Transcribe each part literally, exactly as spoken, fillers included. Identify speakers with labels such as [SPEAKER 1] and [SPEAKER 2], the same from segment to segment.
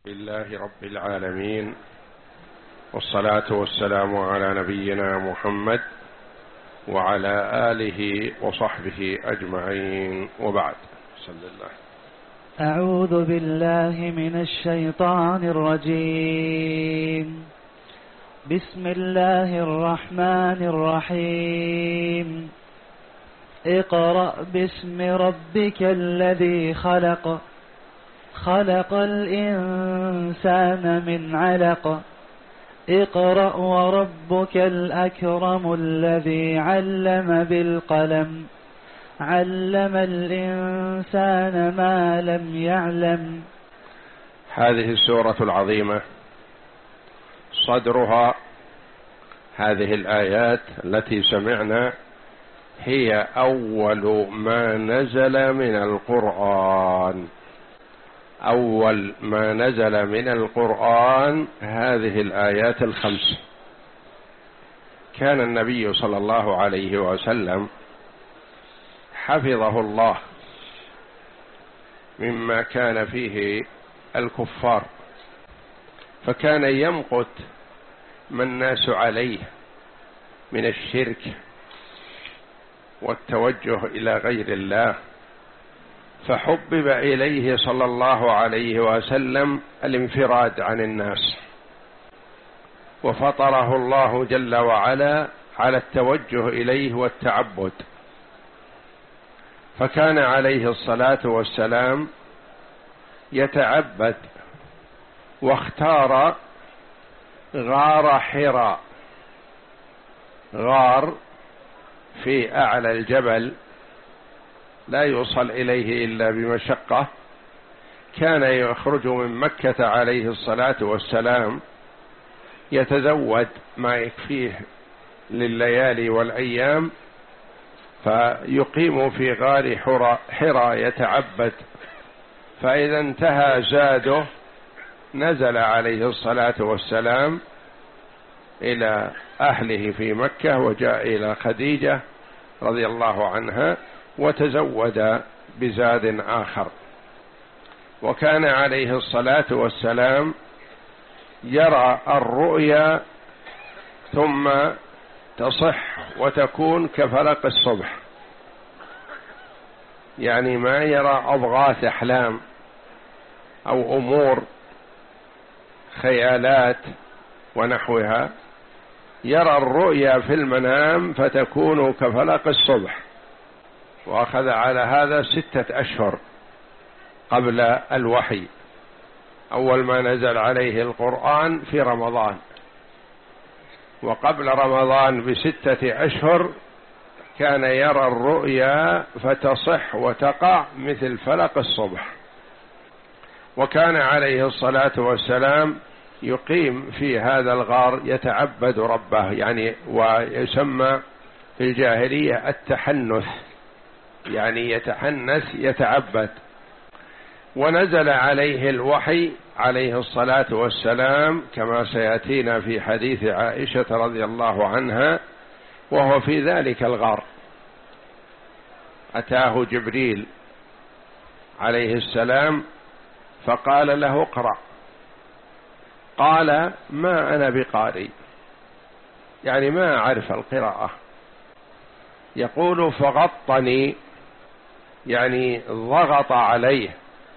[SPEAKER 1] لله رب العالمين، والصلاة والسلام على نبينا محمد وعلى آله وصحبه أجمعين، وبعد. بسم الله.
[SPEAKER 2] أعوذ بالله من الشيطان الرجيم. بسم الله الرحمن الرحيم. اقرأ باسم ربك الذي خلق خلق الإنسان من علق اقرأ وربك الأكرم الذي علم بالقلم علم الإنسان ما لم يعلم.
[SPEAKER 1] هذه السورة العظيمة صدرها هذه الآيات التي سمعنا هي أول ما نزل من القرآن. أول ما نزل من القرآن هذه الآيات الخمس. كان النبي صلى الله عليه وسلم حفظه الله مما كان فيه الكفار، فكان يمقت ما الناس عليه من الشرك والتوجه إلى غير الله، فحبب إليه صلى الله عليه وسلم الانفراد عن الناس، وفطره الله جل وعلا على التوجه إليه والتعبد. فكان عليه الصلاة والسلام يتعبد، واختار غار حراء، غار في أعلى الجبل لا يوصل إليه إلا بمشقة. كان يخرج من مكة عليه الصلاة والسلام يتزود ما يكفيه لليالي والأيام، فيقيم في غار حراء يتعبد، فإذا انتهى زاده نزل عليه الصلاة والسلام إلى أهله في مكة، وجاء إلى خديجة رضي الله عنها وتزود بزاد آخر. وكان عليه الصلاة والسلام يرى الرؤيا ثم تصح وتكون كفلق الصبح، يعني ما يرى أضغاث أحلام أو أمور خيالات ونحوها، يرى الرؤيا في المنام فتكون كفلق الصبح. وأخذ على هذا ستة أشهر قبل الوحي، أول ما نزل عليه القرآن في رمضان، وقبل رمضان بستة أشهر كان يرى الرؤيا فتصح وتقع مثل فلق الصبح. وكان عليه الصلاة والسلام يقيم في هذا الغار يتعبد ربه، يعني ويسمى في الجاهلية التحنث، يعني يتحنث يتعبد. ونزل عليه الوحي عليه الصلاة والسلام كما سيأتينا في حديث عائشة رضي الله عنها، وهو في ذلك الغار أتاه جبريل عليه السلام فقال له اقرأ، قال ما أنا بقارئ، يعني ما أعرف القراءة. يقول فغطني، يعني ضغط عليه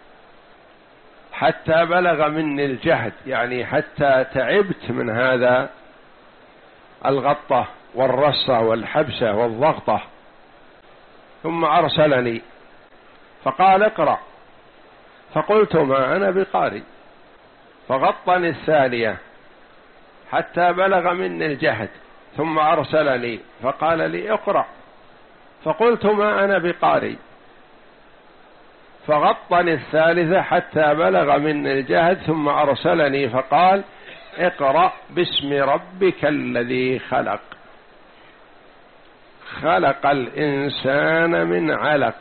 [SPEAKER 1] حتى بلغ مني الجهد، يعني حتى تعبت من هذا الغطة والرصة والحبسة والضغطة. ثم أرسلني فقال اقرأ، فقلت ما أنا بقارئ. فغطني الثانية حتى بلغ مني الجهد، ثم أرسلني فقال لي اقرأ، فقلت ما أنا بقارئ. فغطني الثالثة حتى بلغ مني الجهد، ثم أرسلني فقال اقرأ باسم ربك الذي خلق خلق الإنسان من علق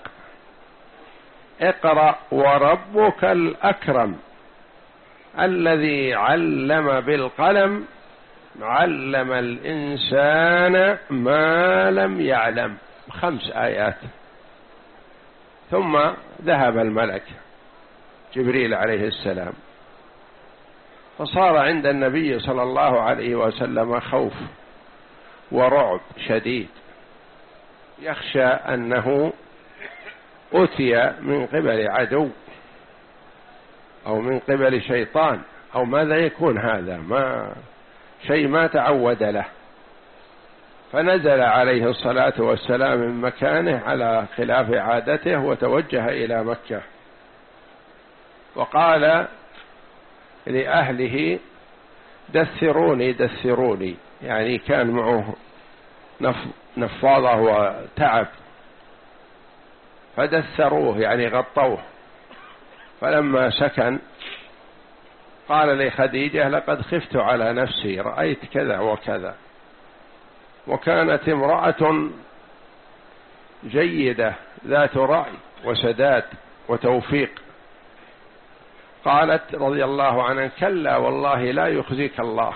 [SPEAKER 1] اقرأ وربك الأكرم الذي علم بالقلم علم الإنسان ما لم يعلم. خمس آيات. ثم ذهب الملك جبريل عليه السلام فصار عند النبي صلى الله عليه وسلم خوف ورعب شديد، يخشى أنه أتي من قبل عدو أو من قبل شيطان أو ماذا يكون هذا، ما شيء ما تعود له. فنزل عليه الصلاة والسلام من مكانه على خلاف عادته وتوجه إلى مكة، وقال لأهله دثروني دثروني، يعني كان معه نفاضة وتعب، فدثروه يعني غطوه. فلما سكن قال لخديجة لقد خفت على نفسي، رأيت كذا وكذا. وكانت امرأة جيدة ذات رأي وسداد وتوفيق. قالت رضي الله عنها كلا والله لا يخزيك الله،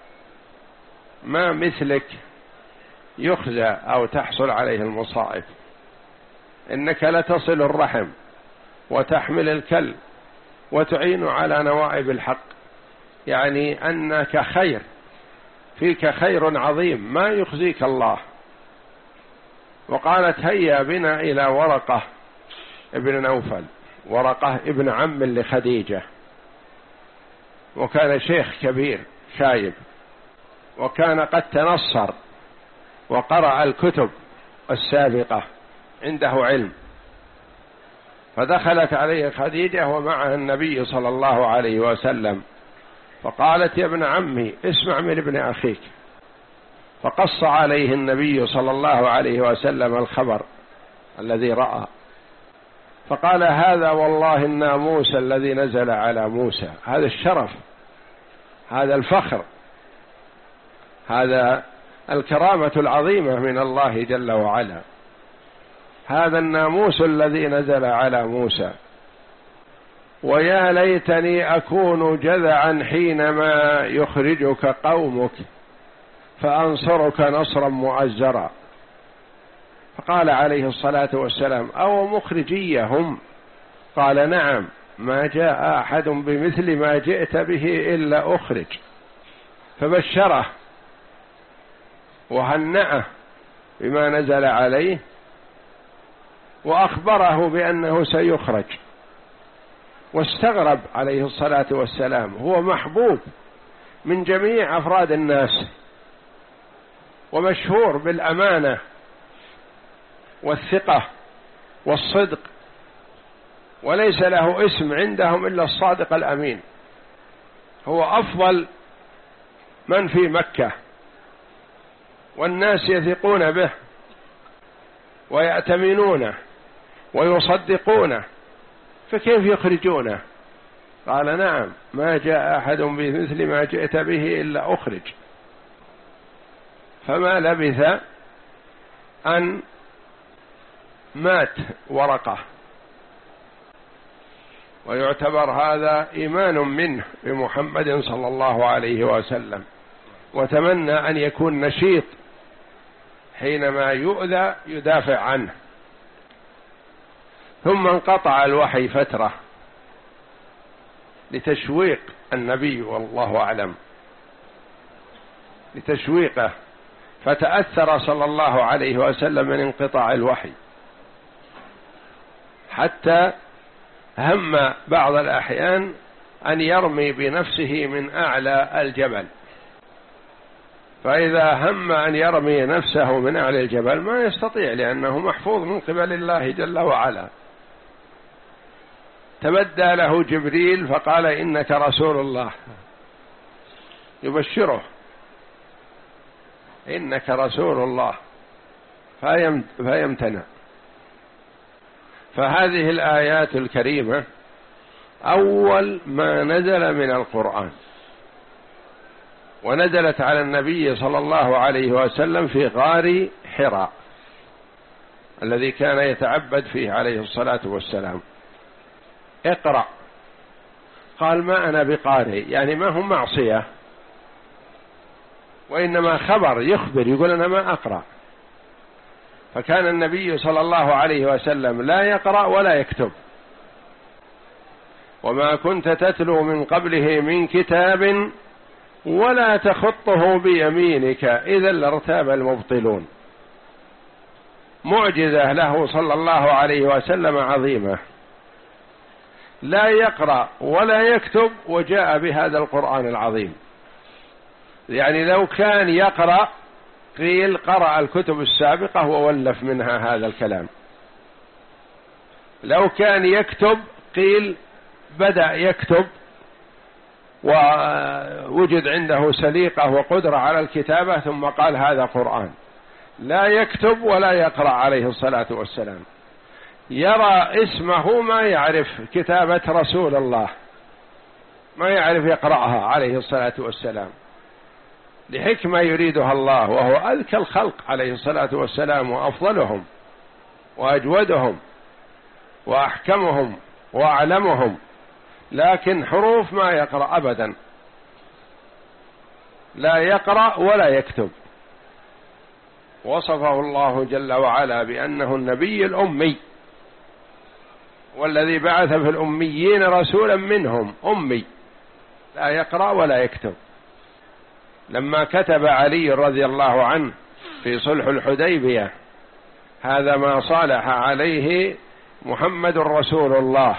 [SPEAKER 1] ما مثلك يخزى أو تحصل عليه المصائب، إنك لتصل الرحم وتحمل الكل وتعين على نوائب الحق، يعني أنك خير، فيك خير عظيم ما يخزيك الله. وقالت هيا بنا إلى ورقة ابن نوفل، ورقة ابن عم لخديجة، وكان شيخ كبير شايب، وكان قد تنصر وقرأ الكتب السابقة، عنده علم. فدخلت عليه خديجة ومعها النبي صلى الله عليه وسلم، فقالت يا ابن عمي اسمع من ابن أخيك. فقص عليه النبي صلى الله عليه وسلم الخبر الذي رأى، فقال هذا والله الناموس الذي نزل على موسى، هذا الشرف، هذا الفخر، هذا الكرامة العظيمة من الله جل وعلا، هذا الناموس الذي نزل على موسى. ويا ليتني أكون جذعا حينما يخرجك قومك فأنصرك نصرا مؤزرا. فقال عليه الصلاة والسلام أو مخرجيهم؟ قال نعم، ما جاء أحد بمثل ما جئت به إلا أخرج. فبشره وهنأه بما نزل عليه، وأخبره بأنه سيخرج. واستغرب عليه الصلاة والسلام، هو محبوب من جميع أفراد الناس ومشهور بالأمانة والثقة والصدق، وليس له اسم عندهم إلا الصادق الأمين، هو أفضل من في مكة والناس يثقون به ويأتمنونه ويصدقونه، فكيف يخرجونه؟ قال نعم، ما جاء أحد بمثل ما جئت به إلا أخرج. فما لبث أن مات ورقة، ويعتبر هذا إيمان منه بمحمد صلى الله عليه وسلم، وتمنى أن يكون نشيط حينما يؤذى يدافع عنه. ثم انقطع الوحي فترة لتشويق النبي والله أعلم، لتشويقه، فتأثر صلى الله عليه وسلم من انقطاع الوحي، حتى هم بعض الأحيان أن يرمي بنفسه من أعلى الجبل. فإذا هم أن يرمي نفسه من أعلى الجبل ما يستطيع، لأنه محفوظ من قبل الله جل وعلا. تبدى له جبريل فقال إنك رسول الله، يبشره إنك رسول الله، فيمتنع. فهذه الآيات الكريمة أول ما نزل من القرآن، ونزلت على النبي صلى الله عليه وسلم في غار حراء الذي كان يتعبد فيه عليه الصلاة والسلام. اقرأ، قال ما أنا بقارئ، يعني ما هم معصية، وإنما خبر يخبر، يقول أنا ما أقرأ. فكان النبي صلى الله عليه وسلم لا يقرأ ولا يكتب، وما كنت تتلو من قبله من كتاب ولا تخطه بيمينك إذا لارتاب المبطلون. معجزة له صلى الله عليه وسلم عظيمة، لا يقرأ ولا يكتب وجاء بهذا القرآن العظيم. يعني لو كان يقرأ قيل قرأ الكتب السابقة وولف منها هذا الكلام، لو كان يكتب قيل بدأ يكتب ووجد عنده سليقة وقدرة على الكتابة ثم قال هذا قرآن. لا يكتب ولا يقرأ عليه الصلاة والسلام، يرى اسمه ما يعرف كتابة رسول الله، ما يعرف يقرأها عليه الصلاة والسلام، لحكمة يريدها الله، وهو أذكى الخلق عليه الصلاة والسلام وأفضلهم وأجودهم وأحكمهم وأعلمهم، لكن حروف ما يقرأ أبدا، لا يقرأ ولا يكتب. وصفه الله جل وعلا بأنه النبي الأمي، والذي بعث في الأميين رسولا منهم أمي لا يقرأ ولا يكتب. لما كتب علي رضي الله عنه في صلح الحديبية هذا ما صالح عليه محمد رسول الله،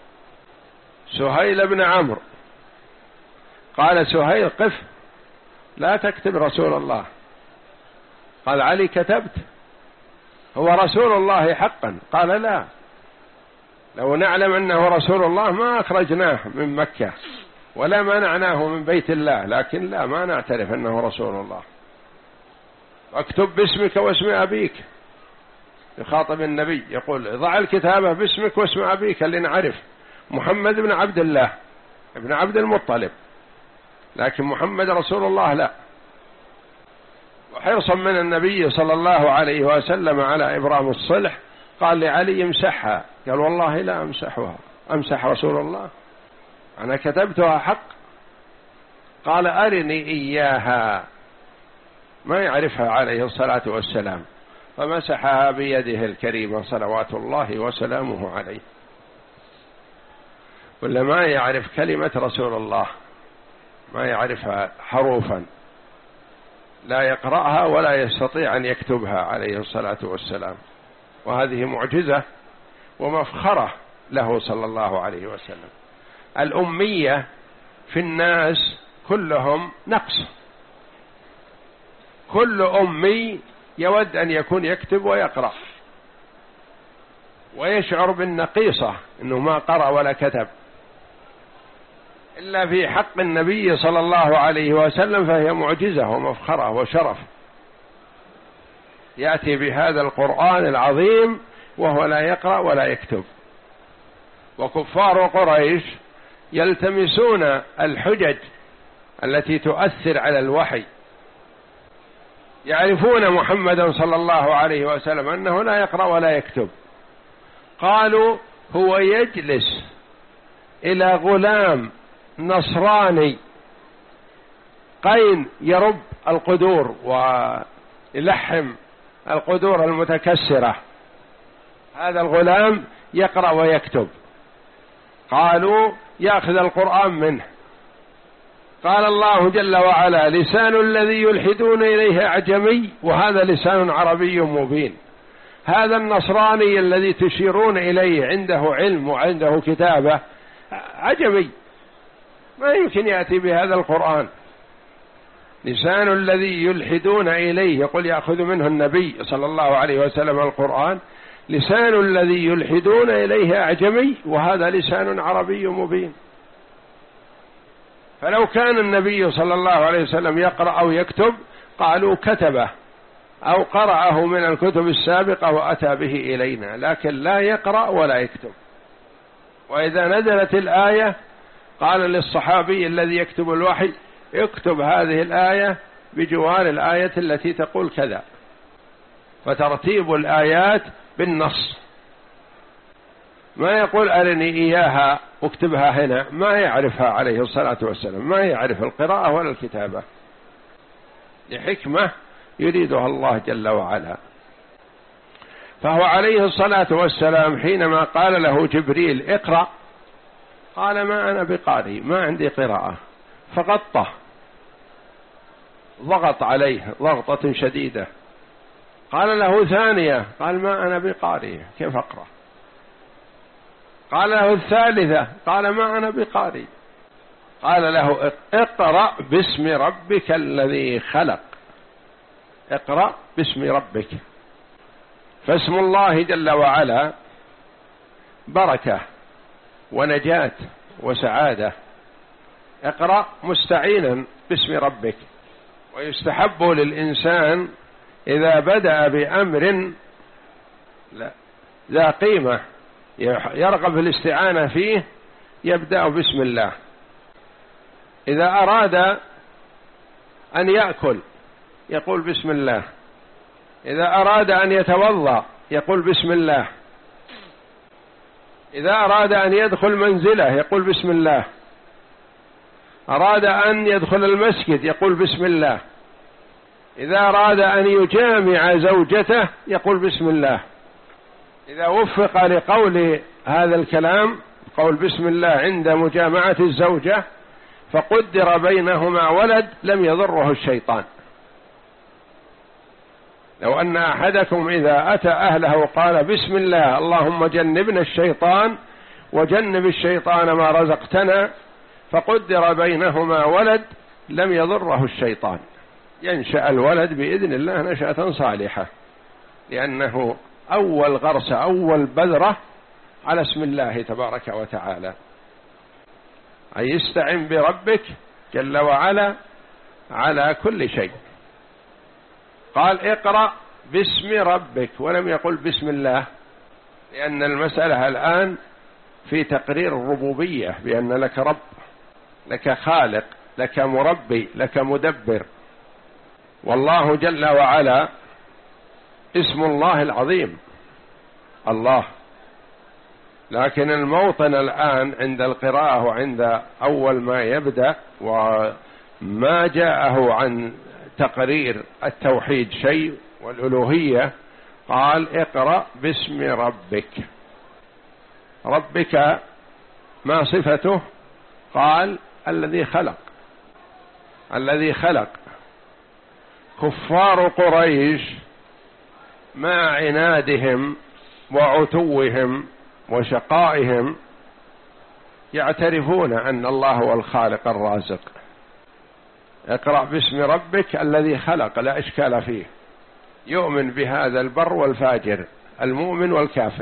[SPEAKER 1] سهيل بن عمرو قال سهيل قف لا تكتب رسول الله، قال علي كتبت هو رسول الله حقا، قال لا، لو نعلم أنه رسول الله ما أخرجناه من مكة ولا منعناه من بيت الله، لكن لا، ما نعترف أنه رسول الله، اكتب باسمك واسم أبيك. يخاطب النبي يقول ضع الكتابة باسمك واسم أبيك اللي نعرف، محمد بن عبد الله ابن عبد المطلب، لكن محمد رسول الله لا. وحرصا من النبي صلى الله عليه وسلم على إبرام الصلح قال لعلي امسحها، قال والله لا أمسحها، أمسح رسول الله، أنا كتبتها حق. قال أرني إياها، ما يعرفها عليه الصلاة والسلام، فمسحها بيده الكريمة صلوات الله وسلامه عليه. ولا ما يعرف كلمة رسول الله، ما يعرفها حروفا، لا يقرأها ولا يستطيع أن يكتبها عليه الصلاة والسلام، وهذه معجزة ومفخرة له صلى الله عليه وسلم. الأمية في الناس كلهم نقص، كل أمي يود أن يكون يكتب ويقرأ ويشعر بالنقيصة أنه ما قرأ ولا كتب، إلا في حق النبي صلى الله عليه وسلم فهي معجزة ومفخرة وشرف، يأتي بهذا القرآن العظيم وهو لا يقرأ ولا يكتب. وكفار قريش يلتمسون الحجج التي تؤثر على الوحي، يعرفون محمدا صلى الله عليه وسلم أنه لا يقرأ ولا يكتب، قالوا هو يجلس إلى غلام نصراني قين يرب القدور ويلحم القدور المتكسرة، هذا الغلام يقرأ ويكتب، قالوا يأخذ القرآن منه. قال الله جل وعلا لسان الذي يلحدون إليه أعجمي وهذا لسان عربي مبين. هذا النصراني الذي تشيرون إليه عنده علم وعنده كتابة عجمي، ما يمكن يأتي بهذا القرآن. لسان الذي يلحدون إليه، يقول يأخذ منه النبي صلى الله عليه وسلم القرآن، لسان الذي يلحدون إليه أعجمي وهذا لسان عربي مبين. فلو كان النبي صلى الله عليه وسلم يقرأ أو يكتب قالوا كتبه أو قرأه من الكتب السابقة وأتى به إلينا، لكن لا يقرأ ولا يكتب. وإذا نزلت الآية قال للصحابي الذي يكتب الوحي اكتب هذه الآية بجوار الآية التي تقول كذا، فترتيب الآيات بالنص، ما يقول أرني إياها اكتبها هنا، ما يعرفها عليه الصلاة والسلام، ما يعرف القراءة ولا الكتابة، لحكمة يريدها الله جل وعلا. فهو عليه الصلاة والسلام حينما قال له جبريل اقرأ، قال ما أنا بقارئ، ما عندي قراءة، فغطه، ضغط عليه ضغطة شديدة. قال له ثانية، قال ما أنا بقارئ، كيف أقرأ؟ قال له الثالثة، قال ما أنا بقارئ. قال له اقرأ باسم ربك الذي خلق، اقرأ باسم ربك. فاسم الله جل وعلا بركة ونجاة وسعادة. اقرأ مستعينا باسم ربك. ويستحب للإنسان إذا بدأ بأمر ذا قيمة يرغب في الاستعانة فيه يبدأ باسم الله. إذا أراد أن يأكل يقول بسم الله، إذا أراد أن يتوضأ يقول بسم الله، إذا أراد أن يدخل منزله يقول بسم الله، أراد أن يدخل المسجد يقول بسم الله، إذا أراد أن يجامع زوجته يقول بسم الله. إذا وفق لقول هذا الكلام قول بسم الله عند مجامعة الزوجة فقدر بينهما ولد لم يضره الشيطان. لو أن أحدكم إذا أتى أهله قال بسم الله اللهم جنبنا الشيطان وجنب الشيطان ما رزقتنا فقدر بينهما ولد لم يضره الشيطان. ينشأ الولد بإذن الله نشأة صالحة، لأنه أول غرس أول بذرة على اسم الله تبارك وتعالى. أي استعن بربك جل وعلا على كل شيء. قال اقرأ باسم ربك ولم يقل بسم الله، لأن المسألة الآن في تقرير الربوبية، بأن لك رب، لك خالق، لك مربي، لك مدبر. والله جل وعلا اسم الله العظيم الله، لكن الموطن الآن عند القراءة وعند أول ما يبدأ وما جاءه عن تقرير التوحيد شيء والألوهية قال اقرأ باسم ربك. ربك ما صفته؟ قال الذي خلق. الذي خلق. كفار قريش مع عنادهم وعتوهم وشقائهم يعترفون أن الله هو الخالق الرازق. اقرأ باسم ربك الذي خلق لا إشكال فيه، يؤمن بهذا البر والفاجر، المؤمن والكافر.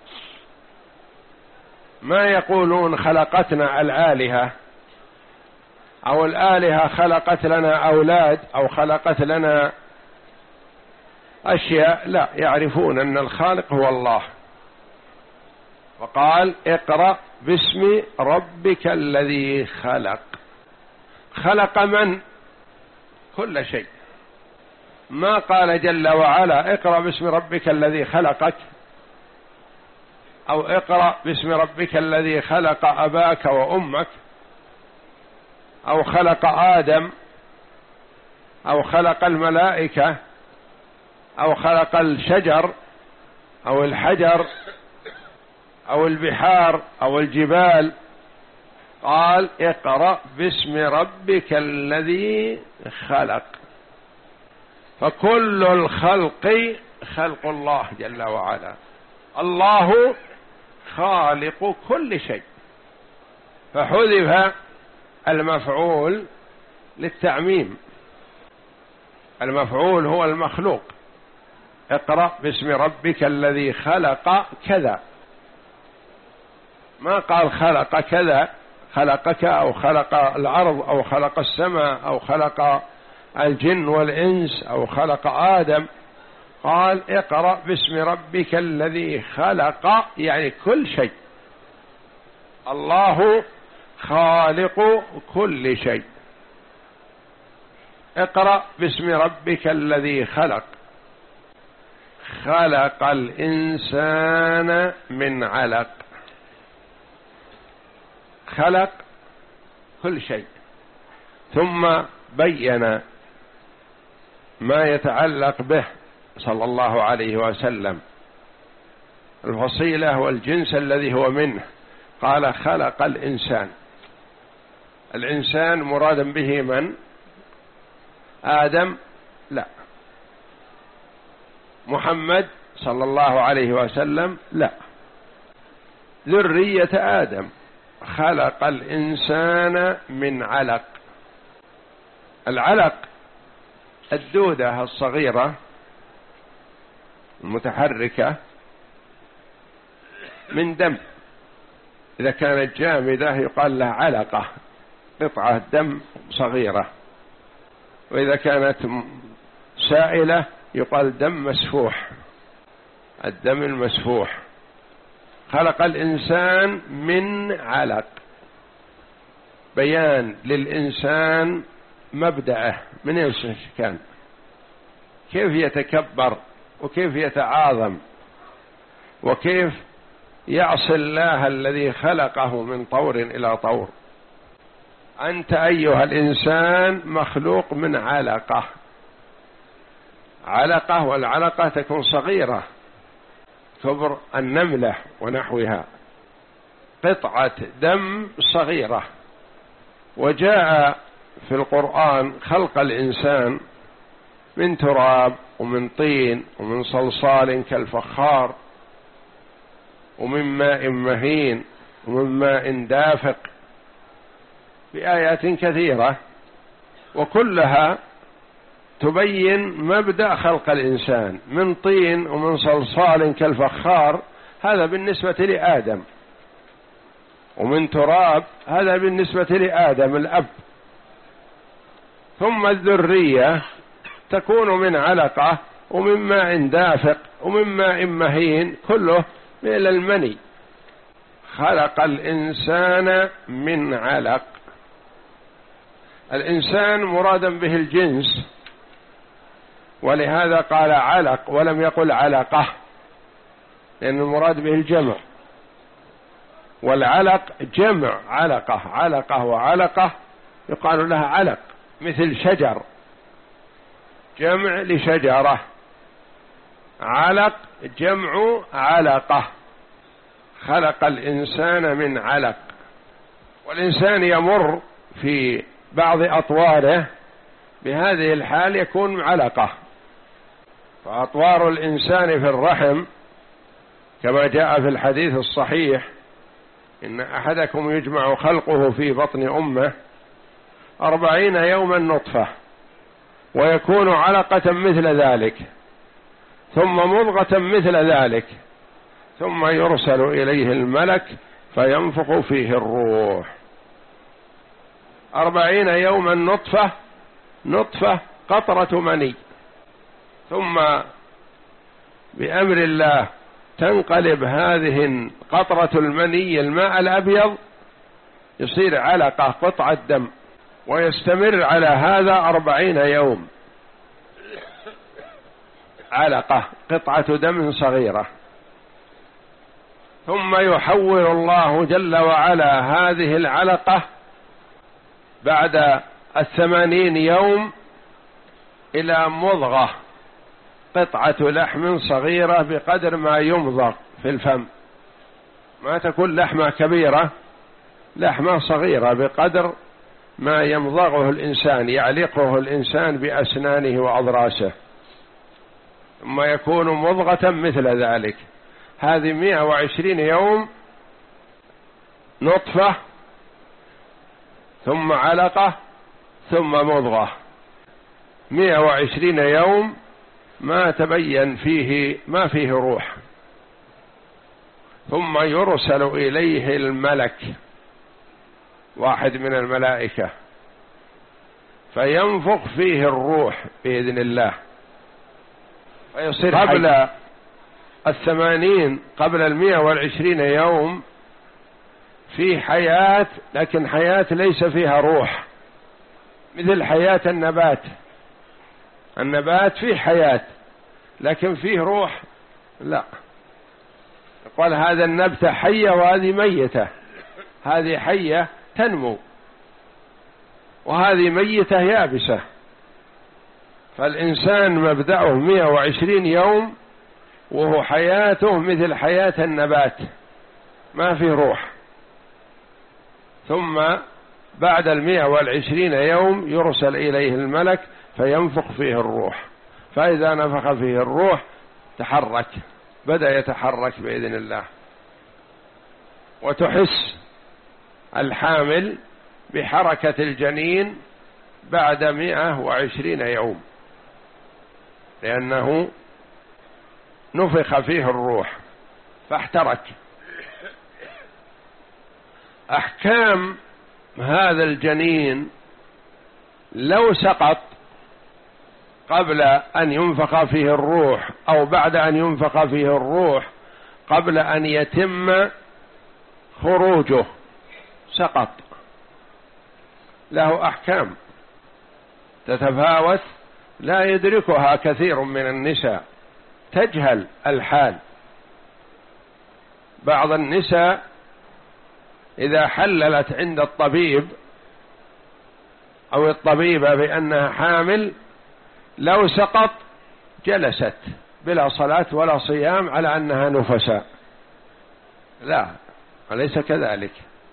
[SPEAKER 1] ما يقولون خلقتنا الآلهة أو الآلهة خلقت لنا أولاد أو خلقت لنا أشياء، لا، يعرفون أن الخالق هو الله. وقال اقرأ باسم ربك الذي خلق. خلق من؟ كل شيء. ما قال جل وعلا اقرأ باسم ربك الذي خلقك، أو اقرأ باسم ربك الذي خلق أباك وأمك، أو خلق آدم، أو خلق الملائكة، أو خلق الشجر أو الحجر أو البحار أو الجبال. قال اقرأ باسم ربك الذي خلق. فكل الخلق خلق الله جل وعلا. الله خالق كل شيء، فحذف المفعول للتعميم. المفعول هو المخلوق. اقرأ باسم ربك الذي خلق كذا، ما قال خلق كذا، خلقك أو خلق الأرض أو خلق السماء أو خلق الجن والإنس أو خلق آدم. قال اقرأ باسم ربك الذي خلق، يعني كل شيء. الله خالق كل شيء. اقرأ باسم ربك الذي خلق. خلق الإنسان من علق. خلق كل شيء، ثم بين ما يتعلق به صلى الله عليه وسلم، الفصيلة والجنس الذي هو منه، قال خلق الإنسان. الإنسان مرادا به من؟ آدم؟ لا. محمد صلى الله عليه وسلم؟ لا. ذرية آدم. خلق الإنسان من علق. العلق الدودة الصغيرة المتحركة من دم، إذا كانت جامدة يقال لها علقة، قطعة دم صغيرة، وإذا كانت سائلة يقال دم مسفوح، الدم المسفوح. خلق الإنسان من علق، بيان للإنسان مبدأه من ايش كان، كيف يتكبر وكيف يتعاظم وكيف يعصي الله الذي خلقه من طور إلى طور. أنت أيها الإنسان مخلوق من علقة. علقة، والعلقة تكون صغيرة كبر النملة ونحوها، قطعة دم صغيرة. وجاء في القرآن خلق الإنسان من تراب ومن طين ومن صلصال كالفخار ومن ماء مهين ومن ماء دافق، بآيات كثيرة، وكلها تبين مبدأ خلق الإنسان. من طين ومن صلصال كالفخار هذا بالنسبة لآدم، ومن تراب هذا بالنسبة لآدم الأب. ثم الذرية تكون من علقة ومن ماء دافق ومن ماء مهين، كله من المني. خلق الإنسان من علق. الإنسان مرادا به الجنس، ولهذا قال علق ولم يقل علقة، لأن المراد به الجمع، والعلق جمع علقة. علقة وعلقة يقال لها علق، مثل شجر، جمع لشجرة. علق جمع علقة. خلق الإنسان من علق. والإنسان يمر في بعض أطواره بهذه الحال يكون علقة. فأطوار الإنسان في الرحم كما جاء في الحديث الصحيح: إن أحدكم يجمع خلقه في بطن أمه أربعين يوما نطفة، ويكون علقة مثل ذلك، ثم مضغة مثل ذلك، ثم يرسل إليه الملك فينفخ فيه الروح. أربعين يوما نطفة، نطفة قطرة مني، ثم بأمر الله تنقلب هذه قطرة المني الماء الأبيض يصير علقة، قطعة دم، ويستمر على هذا أربعين يوم، علقة قطعة دم صغيرة. ثم يحول الله جل وعلا هذه العلقة بعد الثمانين يوم إلى مضغة، قطعة لحم صغيرة بقدر ما يمضغ في الفم، ما تكون لحمة كبيرة، لحمة صغيرة بقدر ما يمضغه الإنسان، يعلقه الإنسان بأسنانه وأضراسه، ثم يكون مضغة مثل ذلك. هذه مئة وعشرين يوم نطفة، ثم علقة، ثم مضغة. مئة وعشرين يوم ما تبين فيه، ما فيه روح، ثم يرسل إليه الملك، واحد من الملائكة، فينفخ فيه الروح بإذن الله، فيصير قبل الثمانين، قبل المئة والعشرين يوم في حياة، لكن حياة ليس فيها روح، مثل حياة النبات. النبات فيه حياة لكن فيه روح لا. قال هذا النبتة حية وهذه ميتة، هذه حية تنمو وهذه ميتة يابسة. فالإنسان مبدأه مئة وعشرين يوم وهو حياته مثل حياة النبات، ما فيه روح. ثم بعد المئة والعشرين يوم يرسل إليه الملك فينفخ فيه الروح، فإذا نفخ فيه الروح تحرك، بدأ يتحرك بإذن الله، وتحس الحامل بحركة الجنين بعد مئة وعشرين يوم، لأنه نفخ فيه الروح فاحترك. أحكام هذا الجنين لو سقط قبل أن ينفخ فيه الروح أو بعد أن ينفخ فيه الروح قبل أن يتم خروجه سقط، له أحكام تتفاوت لا يدركها كثير من النساء، تجهل الحال. بعض النساء إذا حللت عند الطبيب أو الطبيبة بأنها حامل لو سقط جلست بلا صلاة ولا صيام على أنها نفساء، لا، أليس كذلك.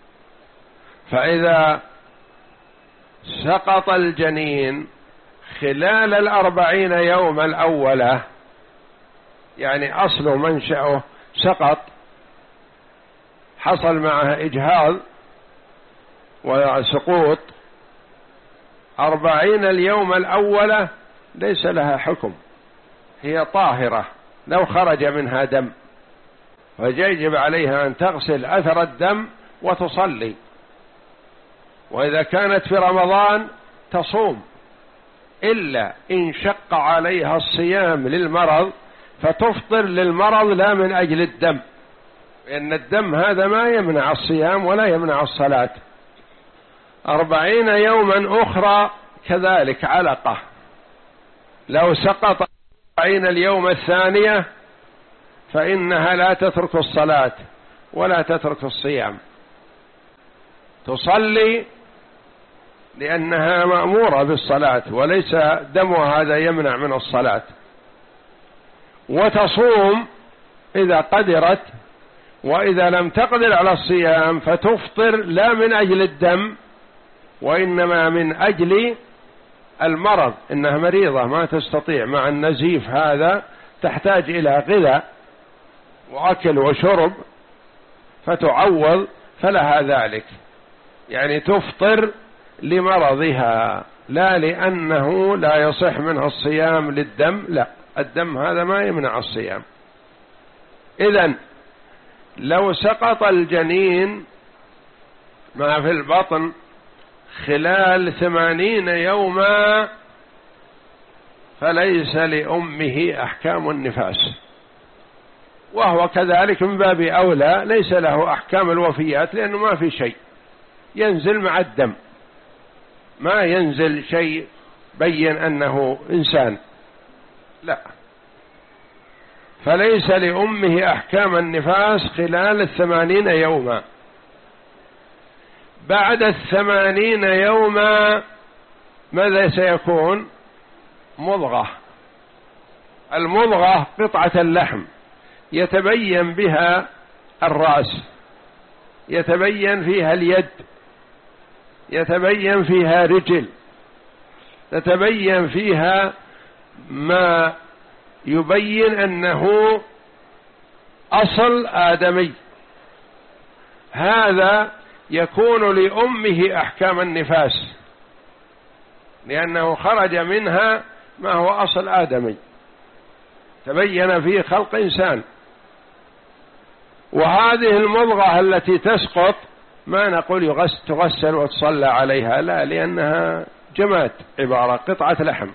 [SPEAKER 1] فإذا سقط الجنين خلال الأربعين يوم الأولى، يعني أصل منشأه سقط، حصل معه إجهاض وسقوط، أربعين اليوم الأولى ليس لها حكم، هي طاهرة لو خرج منها دم، فيجب عليها أن تغسل أثر الدم وتصلي، وإذا كانت في رمضان تصوم، إلا إن شق عليها الصيام للمرض فتفطر للمرض لا من أجل الدم، لأن الدم هذا ما يمنع الصيام ولا يمنع الصلاة. أربعين يوما أخرى كذلك علقة، لو سقط أربعين اليوم الثانية فإنها لا تترك الصلاة ولا تترك الصيام، تصلي لأنها مأمورة بالصلاة وليس دمها هذا يمنع من الصلاة، وتصوم إذا قدرت، وإذا لم تقدر على الصيام فتفطر لا من أجل الدم وإنما من أجل المرض، إنها مريضة ما تستطيع مع النزيف هذا، تحتاج إلى غذاء وأكل وشرب فتعوض، فلها ذلك، يعني تفطر لمرضها لا لأنه لا يصح منها الصيام للدم، لا، الدم هذا ما يمنع الصيام. إذن لو سقط الجنين ما في البطن خلال ثمانين يوما فليس لأمه أحكام النفاس، وهو كذلك من باب أولى ليس له أحكام الوفيات، لأنه ما في شيء ينزل مع الدم، ما ينزل شيء بين أنه إنسان، لا، فليس لأمه أحكام النفاس خلال الثمانين يوما. بعد الثمانين يوما ماذا سيكون؟ مضغة. المضغة قطعة اللحم يتبين بها الرأس، يتبين فيها اليد، يتبين فيها رجل، تتبين فيها ما يبين أنه أصل آدمي، هذا يكون لأمه أحكام النفاس لأنه خرج منها ما هو أصل آدمي، تبين فيه خلق إنسان. وهذه المضغة التي تسقط ما نقول يغسل تغسل وتصلى عليها، لا، لأنها جماد، عبارة قطعة لحم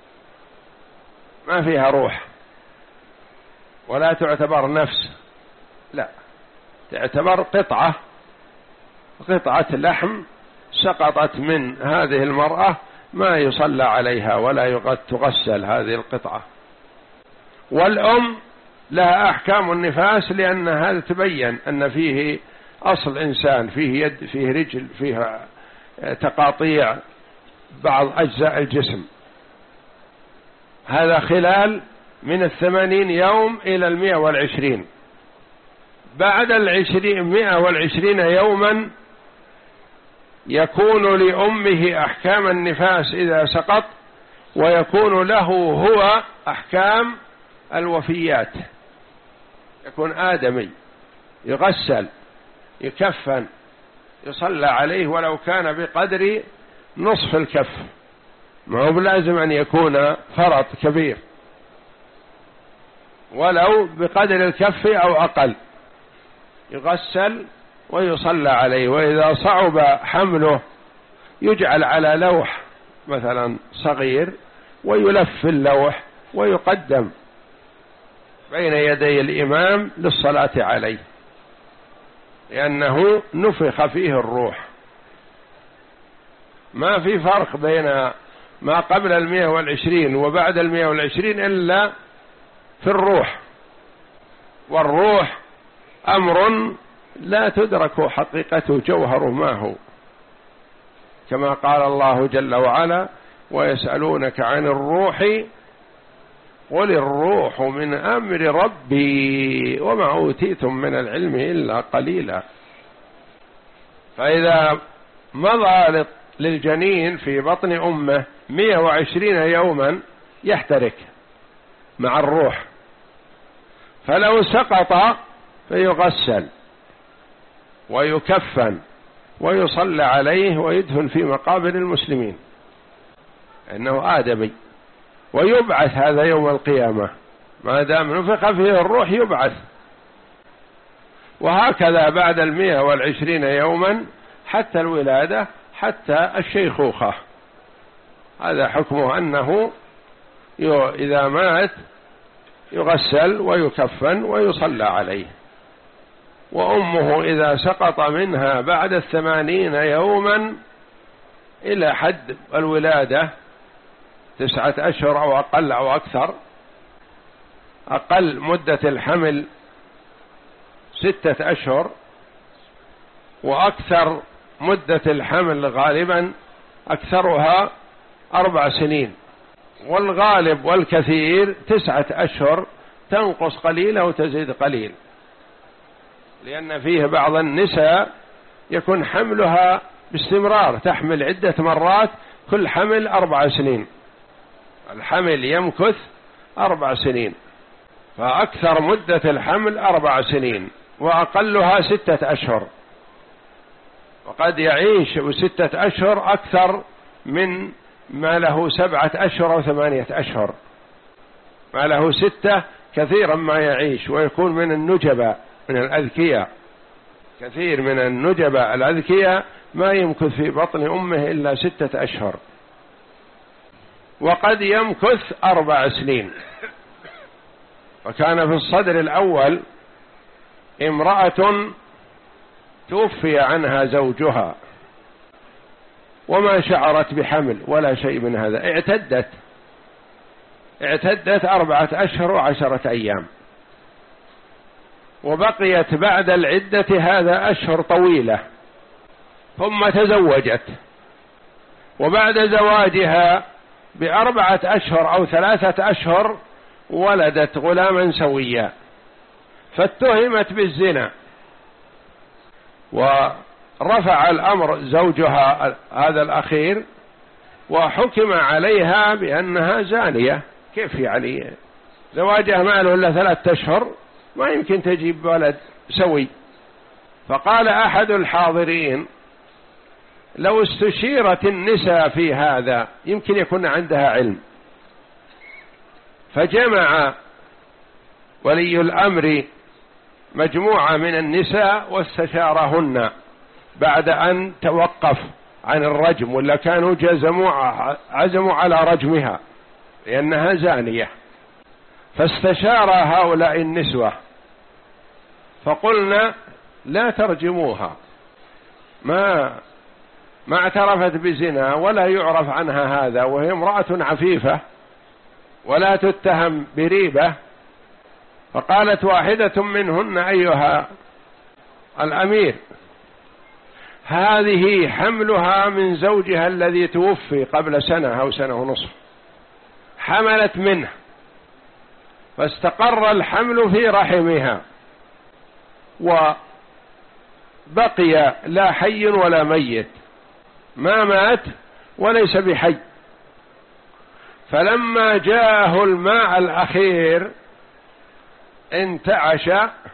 [SPEAKER 1] ما فيها روح ولا تعتبر نفس، لا، تعتبر قطعة قطعة لحم سقطت من هذه المرأة، ما يصلى عليها ولا تغسل هذه القطعة. والأم لها أحكام النفاس لأن هذا تبين أن فيه أصل إنسان، فيه يد، فيه رجل، فيه تقاطيع بعض أجزاء الجسم. هذا خلال من الثمانين يوم إلى المئة والعشرين. بعد العشرين مئة والعشرين يوما يكون لأمه أحكام النفاس إذا سقط، ويكون له هو أحكام الوفيات. يكون آدمي، يغسل، يكفن، يصلى عليه ولو كان بقدر نصف الكف، ما هو بلازم أن يكون فرط كبير، ولو بقدر الكف أو أقل، يغسل ويصلى عليه. وإذا صعب حمله يجعل على لوح مثلا صغير ويلف اللوح ويقدم بين يدي الإمام للصلاة عليه، لأنه نفخ فيه الروح. ما في فرق بين ما قبل المئة والعشرين وبعد المئة والعشرين إلا في الروح، والروح أمر لا تدرك حقيقته جوهر ما هو، كما قال الله جل وعلا: ويسألونك عن الروح قل الروح من أمر ربي وما أوتيتم من العلم إلا قليلا. فإذا مضى للجنين في بطن أمه مئة وعشرين يوما يحترك مع الروح، فلو سقط فيغسل ويكفن ويصلى عليه ويدفن في مقابر المسلمين، إنه آدمي، ويبعث هذا يوم القيامة ما دام نفخ فيه الروح يبعث. وهكذا بعد المئة والعشرين يوما حتى الولادة حتى الشيخوخة، هذا حكمه أنه إذا مات يغسل ويكفن ويصلى عليه. وأمه إذا سقط منها بعد الثمانين يوما إلى حد الولادة تسعة أشهر أو أقل أو أكثر، أقل مدة الحمل ستة أشهر، وأكثر مدة الحمل غالبا أكثرها أربع سنين، والغالب والكثير تسعة أشهر، تنقص قليل أو تزيد قليل، لأن فيه بعض النساء يكون حملها باستمرار، تحمل عدة مرات، كل حمل أربع سنين، الحمل يمكث أربع سنين، فأكثر مدة الحمل أربع سنين وأقلها ستة أشهر، وقد يعيش ستة أشهر أكثر من ما له سبعة أشهر أو ثمانية أشهر. ما له ستة كثيرا ما يعيش، ويكون من النجبة من الأذكياء، كثير من النجبة الأذكياء ما يمكث في بطن أمه إلا ستة أشهر، وقد يمكث أربع سنين. وكان في الصدر الأول امرأة توفي عنها زوجها وما شعرت بحمل ولا شيء من هذا، اعتدت اعتدت أربعة أشهر وعشرة أيام، وبقيت بعد العدة هذا أشهر طويلة، ثم تزوجت، وبعد زواجها بأربعة أشهر أو ثلاثة أشهر ولدت غلاما سويا، فاتهمت بالزنا، ورفع الأمر زوجها هذا الأخير وحكم عليها بأنها زانية. كيف يعني زواجها ما له إلا ثلاثة أشهر، ما يمكن تجيب ولد سوي. فقال أحد الحاضرين: لو استشيرت النساء في هذا يمكن يكون عندها علم. فجمع ولي الأمر مجموعة من النساء واستشارهن بعد أن توقف عن الرجم، ولا كانوا جزموا عزموا على رجمها لأنها زانية. فاستشار هؤلاء النسوة فقلنا: لا ترجموها، ما ما اعترفت بزنا ولا يعرف عنها هذا، وهي امرأة عفيفة ولا تتهم بريبة. فقالت واحدة منهن: أيها الأمير، هذه حملها من زوجها الذي توفي قبل سنة أو سنة ونصف، حملت منه فاستقر الحمل في رحمها، وبقي لا حي ولا ميت، ما مات وليس بحي. فلما جاءه الماء الأخير انتعش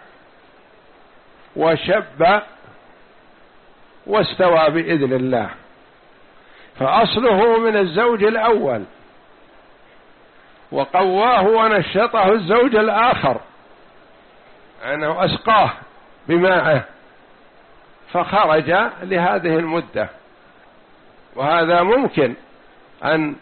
[SPEAKER 1] وشب واستوى بإذن الله. فأصله من الزوج الأول، وقواه ونشطه الزوج الآخر أنه أسقاه بماءه فخرج لهذه المدة. وهذا ممكن أن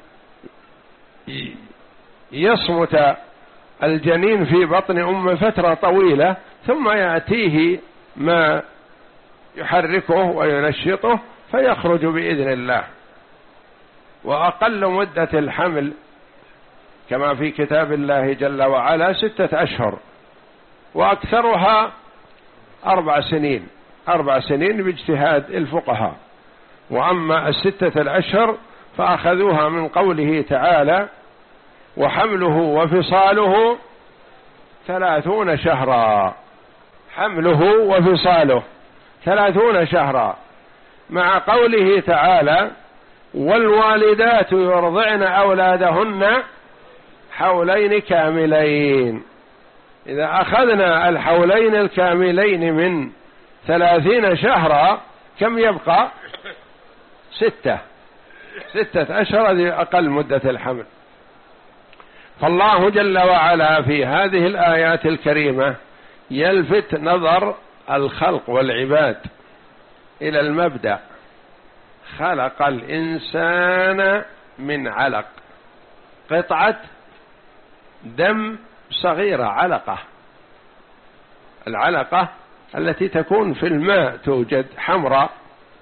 [SPEAKER 1] يصمت الجنين في بطن أمه فترة طويلة ثم يأتيه ما يحركه وينشطه فيخرج بإذن الله. وأقل مدة الحمل كما في كتاب الله جل وعلا ستة أشهر، وأكثرها أربع سنين أربع سنين باجتهاد الفقهاء. وأما الستة الأشهر فأخذوها من قوله تعالى: وحمله وفصاله ثلاثون شهرا. حمله وفصاله ثلاثون شهرا، مع قوله تعالى: والوالدات يرضعن أولادهن حولين كاملين. إذا أخذنا الحولين الكاملين من ثلاثين شهرا كم يبقى؟ ستة ستة أشهر، هذه أقل مدة الحمل. فالله جل وعلا في هذه الآيات الكريمة يلفت نظر الخلق والعباد إلى المبدأ: خلق الإنسان من علق، قطعة دم صغيرة، علقة. العلقة التي تكون في الماء توجد حمراء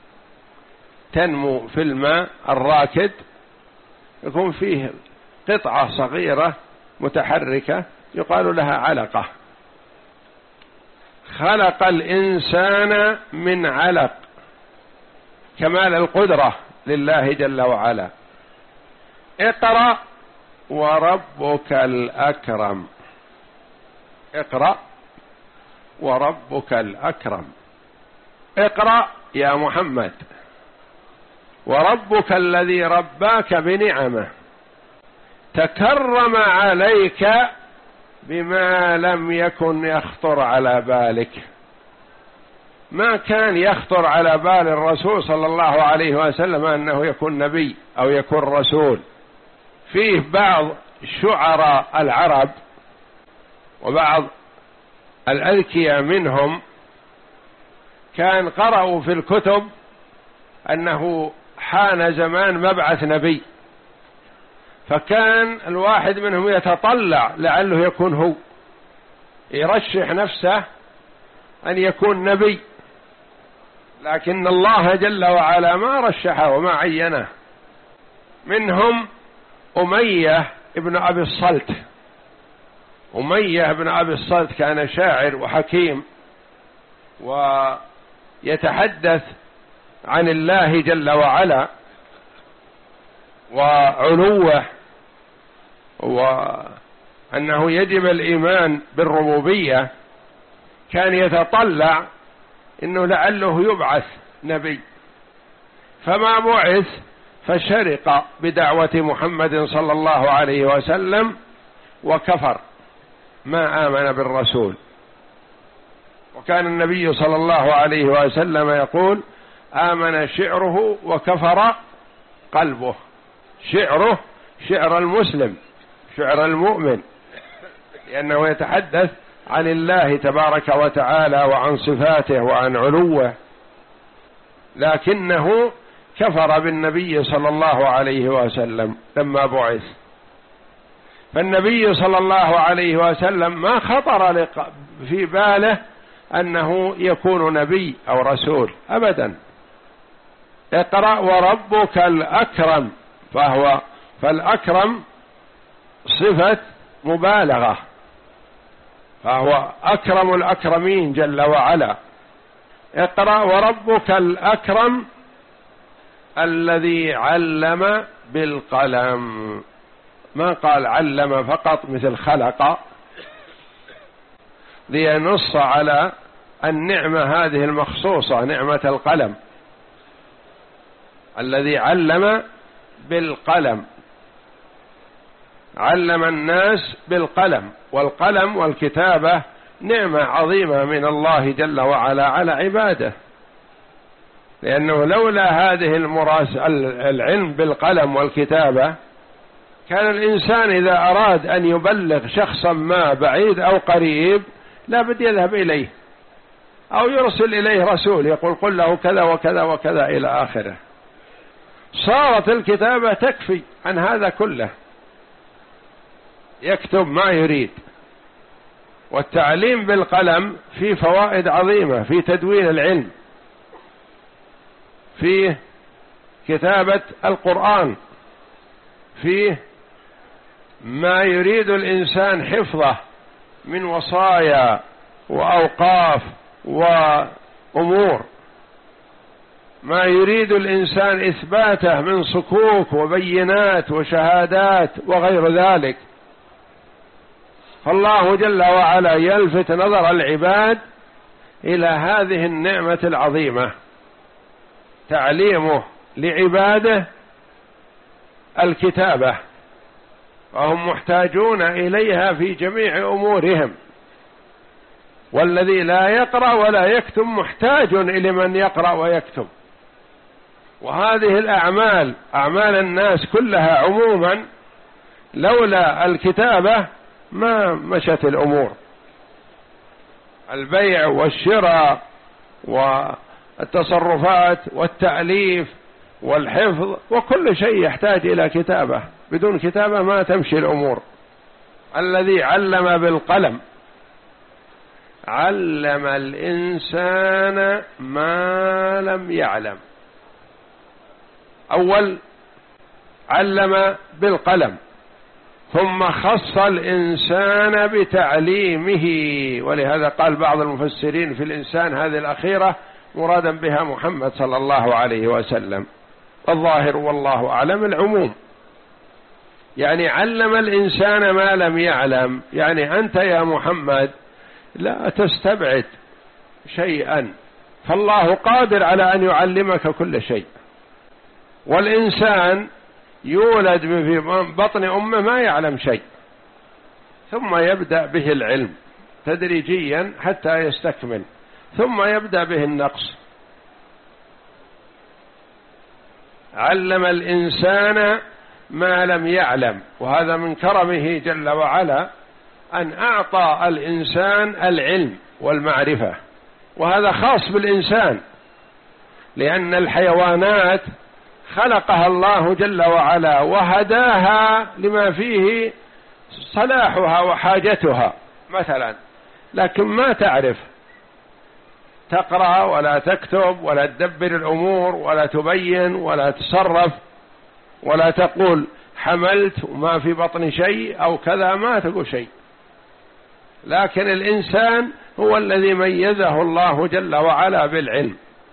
[SPEAKER 1] تنمو في الماء الراكد، يكون فيه قطعة صغيرة متحركة يقال لها علقة. خلق الإنسان من علق، كمال القدرة لله جل وعلا. اقرأ وربك الأكرم. اقرأ وربك الأكرم. اقرأ يا محمد، وربك الذي رباك بنعمه تكرم عليك بما لم يكن يخطر على بالك. ما كان يخطر على بال الرسول صلى الله عليه وسلم أنه يكون نبي أو يكون رسول. فيه بعض شعراء العرب وبعض الأذكياء منهم كان قرأوا في الكتب أنه حان زمان مبعث نبي، فكان الواحد منهم يتطلع لعله يكون هو، يرشح نفسه أن يكون نبي، لكن الله جل وعلا ما رشحه وما عينه. منهم أمية ابن أبي الصلت. أمية ابن أبي الصلت كان شاعر وحكيم ويتحدث عن الله جل وعلا وعلوه، وأنه يجب الإيمان بالربوبية. كان يتطلع إنه لعله يبعث نبي، فما بعث، فشرق بدعوة محمد صلى الله عليه وسلم وكفر، ما آمن بالرسول. وكان النبي صلى الله عليه وسلم يقول: آمن شعره وكفر قلبه. شعره شعر المسلم، شعر المؤمن، لأنه يتحدث عن الله تبارك وتعالى وعن صفاته وعن علوه، لكنه كفر بالنبي صلى الله عليه وسلم لما بعث. فالنبي صلى الله عليه وسلم ما خطر في باله أنه يكون نبي أو رسول أبدا. اقرأ وربك الأكرم، فهو فالأكرم صفة مبالغة، فهو أكرم الأكرمين جل وعلا. اقرأ وربك الأكرم الذي علم بالقلم. ما قال علم فقط مثل خلق، لينص على النعمة هذه المخصوصة، نعمة القلم. الذي علم بالقلم، علم الناس بالقلم، والقلم والكتابة نعمة عظيمة من الله جل وعلا على عباده، لأنه لولا هذه المراس العلم بالقلم والكتابة كان الإنسان إذا أراد أن يبلغ شخصا ما بعيد أو قريب لا بد يذهب إليه أو يرسل إليه رسول يقول قل له كذا وكذا وكذا إلى آخره. صارت الكتابة تكفي عن هذا كله، يكتب ما يريد. والتعليم بالقلم فيه فوائد عظيمة في تدوين العلم، فيه كتابة القرآن، فيه ما يريد الإنسان حفظه من وصايا وأوقاف وأمور، ما يريد الإنسان إثباته من صكوك وبينات وشهادات وغير ذلك. فالله جل وعلا يلفت نظر العباد إلى هذه النعمة العظيمة، تعليمه لعباده الكتابة، وهم محتاجون إليها في جميع أمورهم، والذي لا يقرأ ولا يكتب محتاج إلى من يقرأ ويكتب. وهذه الأعمال أعمال الناس كلها عموما لولا الكتابة ما مشت الأمور، البيع والشراء والتصرفات والتأليف والحفظ وكل شيء يحتاج إلى كتابة، بدون كتابة ما تمشي الأمور. الذي علم بالقلم علم الإنسان ما لم يعلم. أول علم بالقلم، ثم خص الإنسان بتعليمه، ولهذا قال بعض المفسرين في الإنسان هذه الأخيرة مرادا بها محمد صلى الله عليه وسلم، الظاهر والله أعلم العموم، يعني علم الإنسان ما لم يعلم، يعني أنت يا محمد لا تستبعد شيئا، فالله قادر على أن يعلمك كل شيء. والإنسان يولد في بطن أمه ما يعلم شيء، ثم يبدأ به العلم تدريجيا حتى يستكمل، ثم يبدأ به النقص. علم الإنسان ما لم يعلم، وهذا من كرمه جل وعلا أن أعطى الإنسان العلم والمعرفة، وهذا خاص بالإنسان، لأن الحيوانات خلقها الله جل وعلا وهداها لما فيه صلاحها وحاجتها مثلا، لكن ما تعرف تقرأ ولا تكتب ولا تدبر الأمور ولا تبين ولا تصرف ولا تقول حملت وما في بطن شيء أو كذا، ما تقول شيء. لكن الإنسان هو الذي ميزه الله جل وعلا بالعلم.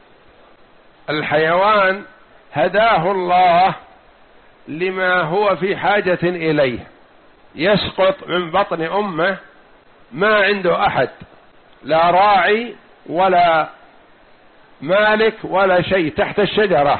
[SPEAKER 1] الحيوان هداه الله لما هو في حاجة إليه، يسقط من بطن أمه ما عنده أحد، لا راعي ولا مالك ولا شيء، تحت الشجرة،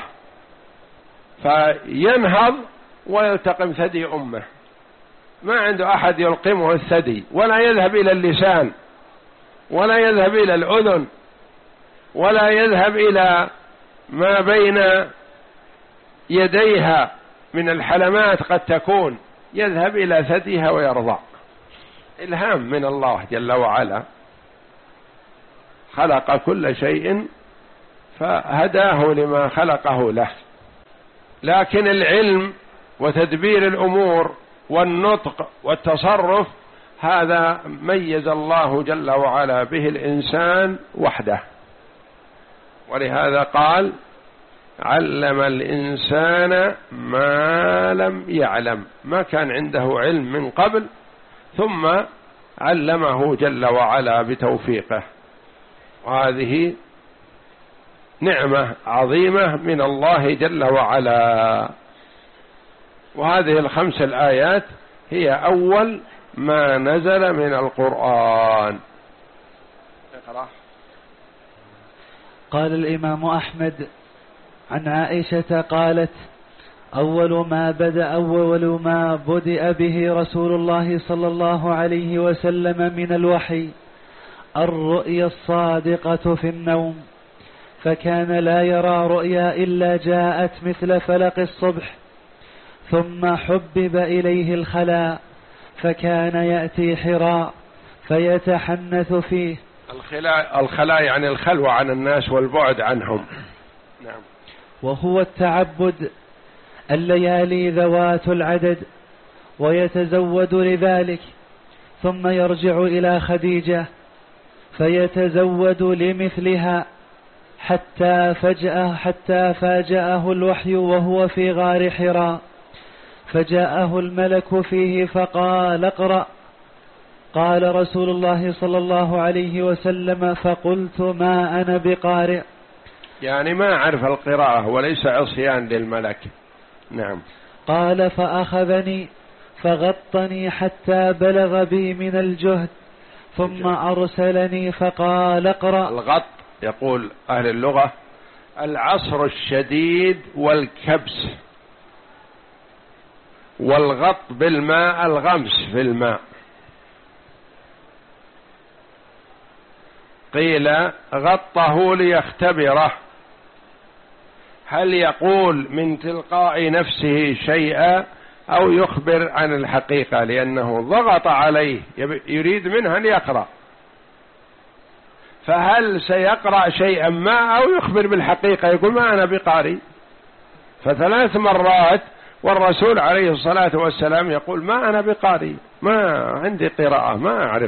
[SPEAKER 1] فينهض ويلتقم ثدي أمه، ما عنده أحد يلقمه الثدي، ولا يذهب إلى اللسان ولا يذهب إلى الأذن ولا يذهب إلى ما بين يديها من الحلمات، قد تكون يذهب إلى ثديها ويرضع. إلهام من الله جل وعلا، خلق كل شيء فهداه لما خلقه له. لكن العلم وتدبير الأمور والنطق والتصرف هذا ميز الله جل وعلا به الإنسان وحده، ولهذا قال علم الإنسان ما لم يعلم، ما كان عنده علم من قبل ثم علمه جل وعلا بتوفيقه، وهذه نعمة عظيمة من الله جل وعلا. وهذه الخمس الآيات هي أول ما نزل من القرآن. اقرأ.
[SPEAKER 2] قال الإمام أحمد عن عائشة قالت: أول ما بدأ أول ما بدأ به رسول الله صلى الله عليه وسلم من الوحي الرؤيا الصادقة في النوم، فكان لا يرى رؤيا إلا جاءت مثل فلق الصبح، ثم حبب إليه الخلاء، فكان يأتي حراء فيتحنث فيه.
[SPEAKER 1] الخلاء, الخلاء يعني الخلوة عن الناس والبعد عنهم. نعم.
[SPEAKER 2] وهو التعبد الليالي ذوات العدد، ويتزود لذلك، ثم يرجع إلى خديجة فيتزود لمثلها، حتى فجأة حتى فاجأه الوحي وهو في غار حراء، فجاءه الملك فيه فقال: اقرأ. قال رسول الله صلى الله عليه وسلم: فقلت: ما أنا بقارئ.
[SPEAKER 1] يعني ما أعرف القراءة، وليس عصيان للملك. نعم.
[SPEAKER 2] قال: فأخذني فغطني حتى بلغ بي من الجهد، ثم أرسلني فقال: اقرأ.
[SPEAKER 1] الغط يقول أهل اللغة العصر الشديد والكبس، والغط بالماء الغمس في الماء. قيل غطه ليختبره هل يقول من تلقاء نفسه شيئا أو يخبر عن الحقيقة، لأنه ضغط عليه يريد منه أن يقرأ، فهل سيقرأ شيئا ما أو يخبر بالحقيقة يقول ما أنا بقارئ. فثلاث مرات والرسول عليه الصلاة والسلام يقول ما أنا بقارئ، ما عندي قراءة، ما أعرف.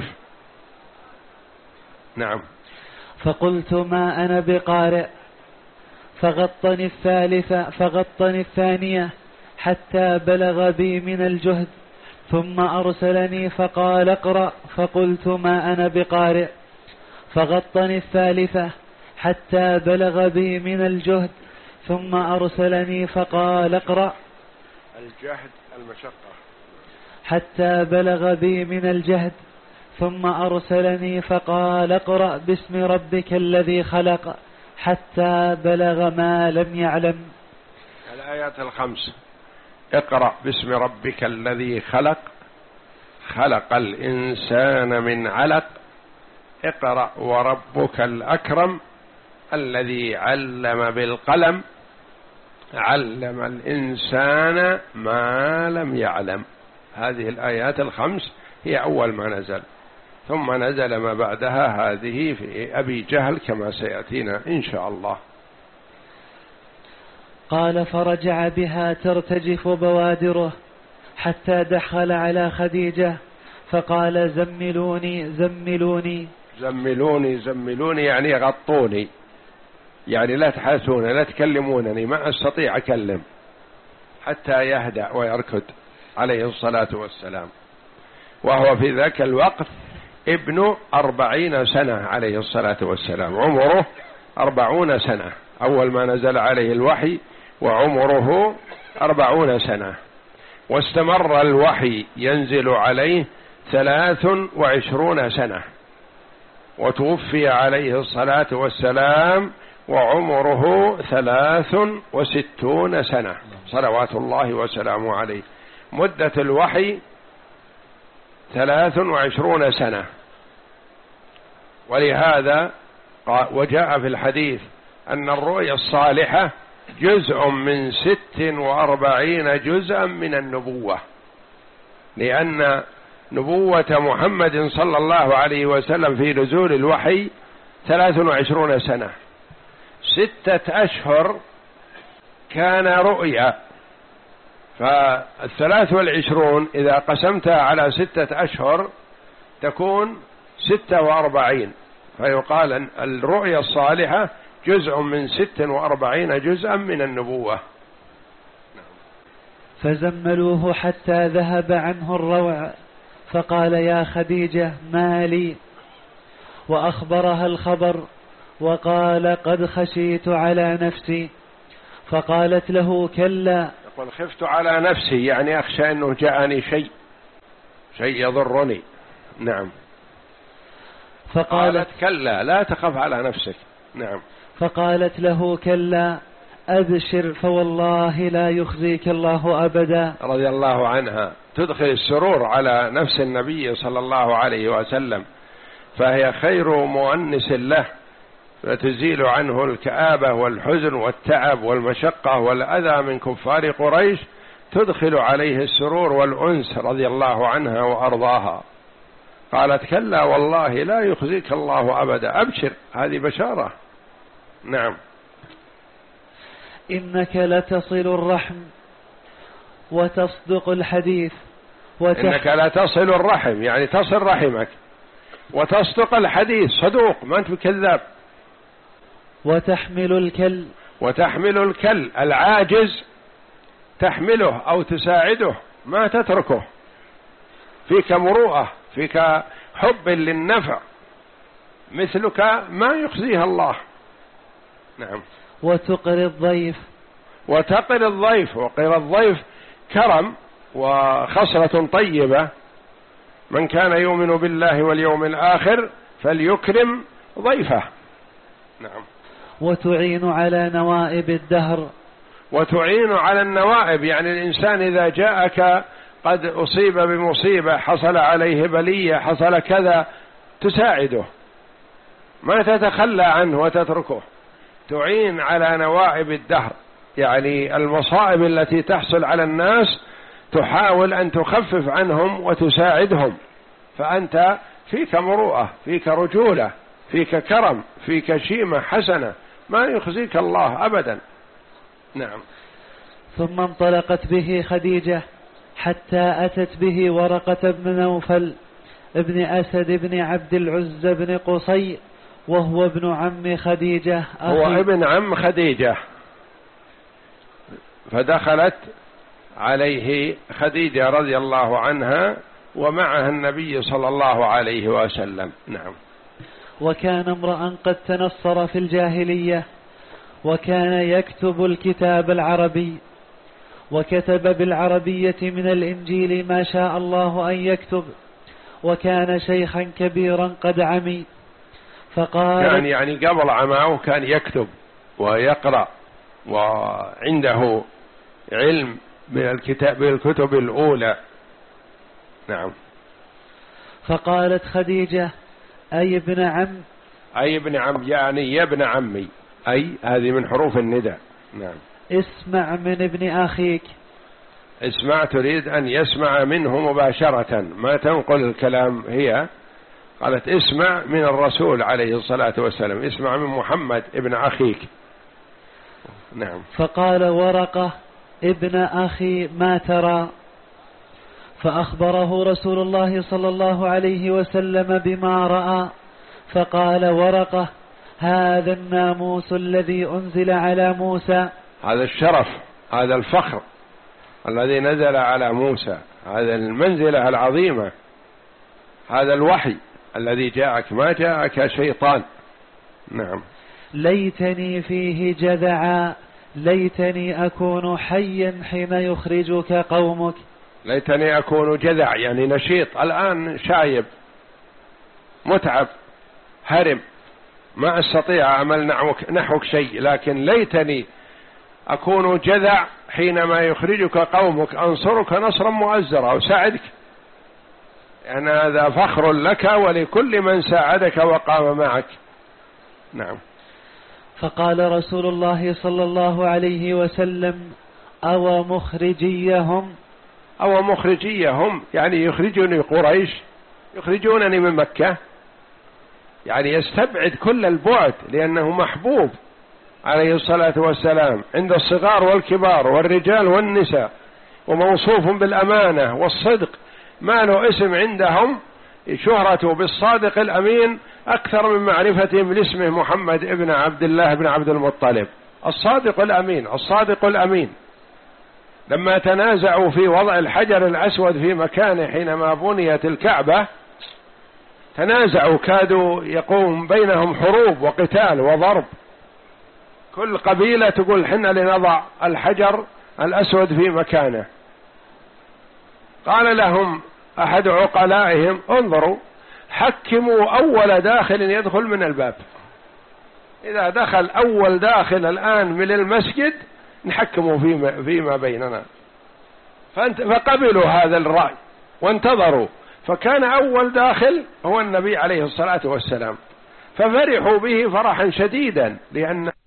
[SPEAKER 1] نعم.
[SPEAKER 2] فقلت: ما أنا بقارئ. فغطني الثالثة فغطني الثانية حتى بلغ بي من الجهد، ثم أرسلني فقال: اقرأ. فقلت: ما أنا بقارئ. فغطني الثالثة حتى بلغ بي من الجهد، ثم أرسلني فقال: اقرأ.
[SPEAKER 1] الجهد المشقة.
[SPEAKER 2] حتى بلغ بي من الجهد، ثم أرسلني فقال: اقرأ باسم ربك الذي خلق، حتى بلغ ما لم يعلم.
[SPEAKER 1] الآيات الخمس: اقرأ باسم ربك الذي خلق، خلق الإنسان من علق، اقرأ وربك الأكرم الذي علم بالقلم، علم الإنسان ما لم يعلم. هذه الآيات الخمس هي أول ما نزل، ثم نزل ما بعدها هذه في أبي جهل كما سيأتينا إن شاء الله.
[SPEAKER 2] قال: فرجع بها ترتجف بوادره حتى دخل على خديجة فقال: زملوني زملوني.
[SPEAKER 1] زملوني زملوني يعني غطوني، يعني لا تحاسون لا تكلمونني، ما أستطيع أكلم، حتى يهدأ ويركض عليه الصلاة والسلام. وهو في ذاك الوقت ابن أربعين سنة عليه الصلاة والسلام، عمره أربعون سنة أول ما نزل عليه الوحي، وعمره أربعون سنة، واستمر الوحي ينزل عليه ثلاث وعشرون سنة، وتوفي عليه الصلاة والسلام وعمره ثلاث وستون سنة صلوات الله وسلامه عليه. مدة الوحي ثلاث وعشرون سنة. ولهذا وجاء في الحديث أن الرؤيا الصالحة جزء من ست وأربعين جزءا من النبوة، لأن نبوة محمد صلى الله عليه وسلم في نزول الوحي ثلاث وعشرون سنة. ستة أشهر كان رؤيا، فالثلاث والعشرون إذا قسمتها على ستة أشهر تكون ستة وأربعين، فيقال أن الرؤيا الصالحة جزء من ست وأربعين جزءا من النبوة.
[SPEAKER 2] فزملوه حتى ذهب عنه الروع، فقال: يا خديجة ما لي؟ وأخبرها الخبر، وقال: قد خشيت على نفسي. فقالت له: كلا.
[SPEAKER 1] يقول: خفت على نفسي يعني أخشى أنه جاءني شيء شيء يضرني. نعم.
[SPEAKER 2] فقالت:
[SPEAKER 1] كلا لا تخف على نفسك. نعم.
[SPEAKER 2] فقالت له: كلا أبشر فوالله لا يخزيك الله أبدا.
[SPEAKER 1] رضي الله عنها تدخل السرور على نفس النبي صلى الله عليه وسلم، فهي خير مؤنس له، فتزيل عنه الكآبة والحزن والتعب والمشقة والأذى من كفار قريش، تدخل عليه السرور والأنس رضي الله عنها وأرضاها. قالت كلا والله لا يخزيك الله أبدا، أبشر، هذه بشارة. نعم.
[SPEAKER 2] إنك لتصل الرحم وتصدق الحديث
[SPEAKER 1] وتح... إنك لتصل الرحم يعني تصل رحمك، وتصدق الحديث صدوق ما أنت كذاب،
[SPEAKER 2] وتحمل الكل
[SPEAKER 1] وتحمل الكل العاجز تحمله أو تساعده ما تتركه، فيك مروءة، فيك حب للنفع، مثلك ما يخزيها الله. نعم.
[SPEAKER 2] وتقر الضيف
[SPEAKER 1] وتقر الضيف وقر الضيف كرم وخصلة طيبة، من كان يؤمن بالله واليوم الآخر فليكرم ضيفه. نعم.
[SPEAKER 2] وتعين على نوائب الدهر
[SPEAKER 1] وتعين على النوائب يعني الإنسان إذا جاءك قد أصيب بمصيبة، حصل عليه بلية، حصل كذا، تساعده، ما تتخلى عنه وتتركه، تعين على نوائب الدهر يعني المصائب التي تحصل على الناس تحاول أن تخفف عنهم وتساعدهم، فأنت فيك مروءة، فيك رجولة، فيك كرم، فيك شيمة حسنة، ما يخزيك الله أبدا. نعم.
[SPEAKER 2] ثم انطلقت به خديجة حتى أتت به ورقة بن نوفل ابن أسد بن عبد العزى بن قصي، وهو ابن عم خديجة أخي.
[SPEAKER 1] هو ابن عم خديجة، فدخلت عليه خديجة رضي الله عنها ومعها النبي صلى الله عليه وسلم. نعم.
[SPEAKER 2] وكان امرأ قد تنصر في الجاهلية، وكان يكتب الكتاب العربي، وكتب بالعربية من الإنجيل ما شاء الله أن يكتب، وكان شيخا كبيرا قد عمي. فقال
[SPEAKER 1] يعني, يعني قبل عماه كان يكتب ويقرأ وعنده علم من الكتاب بالكتب الأولى. نعم.
[SPEAKER 2] فقالت خديجة أي ابن عم،
[SPEAKER 1] أي ابن عم يعني يا ابن عمي، أي هذه من حروف النداء. نعم.
[SPEAKER 2] اسمع من ابن أخيك.
[SPEAKER 1] اسمع تريد أن يسمع منه مباشرة، ما تنقل الكلام هي، قالت اسمع من الرسول عليه الصلاة والسلام، اسمع من محمد ابن أخيك. نعم.
[SPEAKER 2] فقال ورقة ابن أخي ما ترى، فأخبره رسول الله صلى الله عليه وسلم بما رأى، فقال ورقة هذا الناموس الذي أنزل على موسى،
[SPEAKER 1] هذا الشرف، هذا الفخر الذي نزل على موسى، هذا المنزلة العظيمة، هذا الوحي الذي جاءك، ما جاءك شيطان. نعم.
[SPEAKER 2] ليتني فيه جذعا، ليتني أكون حيا حين يخرجك قومك.
[SPEAKER 1] ليتني أكون جذع يعني نشيط، الآن شايب متعب هرم، ما أستطيع أعمل نحوك, نحوك شيء، لكن ليتني أكون جذع حينما يخرجك قومك، أنصرك نصرا مؤزرا وساعدك، يعني هذا فخر لك ولكل من ساعدك وقام معك. نعم.
[SPEAKER 2] فقال رسول الله صلى الله عليه وسلم أو مخرجيهم،
[SPEAKER 1] أو مخرجيهم يعني يخرجوني قريش، يخرجونني من مكة، يعني يستبعد كل البعد، لأنه محبوب عليه الصلاة والسلام عند الصغار والكبار والرجال والنساء، وموصوف بالأمانة والصدق، ما له اسم عندهم شهرته بالصادق الأمين أكثر من معرفتهم لاسمه محمد ابن عبد الله بن عبد المطلب، الصادق الأمين، الصادق الأمين. لما تنازعوا في وضع الحجر الأسود في مكانه حينما بنيت الكعبة، تنازعوا، كادوا يقوم بينهم حروب وقتال وضرب، كل قبيلة تقول حنا لنضع الحجر الأسود في مكانه. قال لهم أحد عقلائهم انظروا، حكموا أول داخل يدخل من الباب، إذا دخل أول داخل الآن من المسجد نحكمه فيما, فيما بيننا. فقبلوا هذا الرأي وانتظروا، فكان أول داخل هو النبي عليه الصلاة والسلام، ففرحوا به فرحا شديدا، لأن